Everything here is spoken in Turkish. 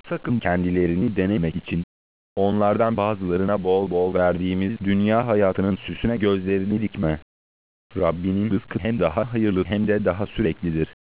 Sakın kendilerini denemek için onlardan bazılarına bol bol verdiğimiz dünya hayatının süsüne gözlerini dikme. Rabbinin rızkı hem daha hayırlı hem de daha süreklidir.